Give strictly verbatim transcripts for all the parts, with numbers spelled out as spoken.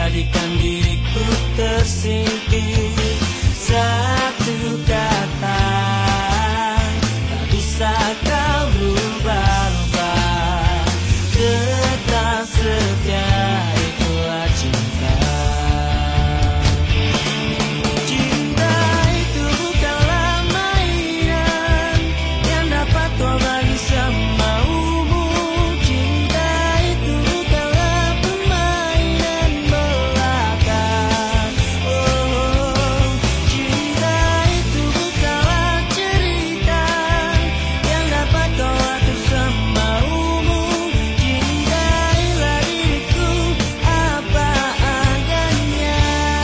jadikan diriku tersingkir. Satu kata tak bisa kau rubah-rubah, tetap setia itulah cinta. Cinta itu bukanlah mainan yang dapat kau bagi semaumu. Cinta itu bukanlah permainan belaka. Oh, cinta itu bukanlah cerita yang dapat kau atur semaumu. Cintailah diriku apa adanya.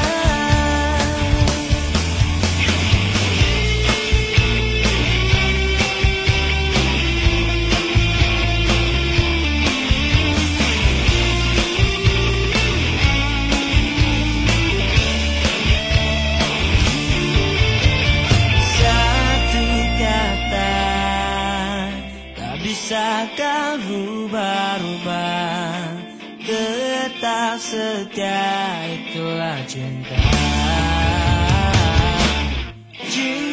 Satu kata tak bisa kau rubah-rubah, tetap setia itulah cinta. Cinta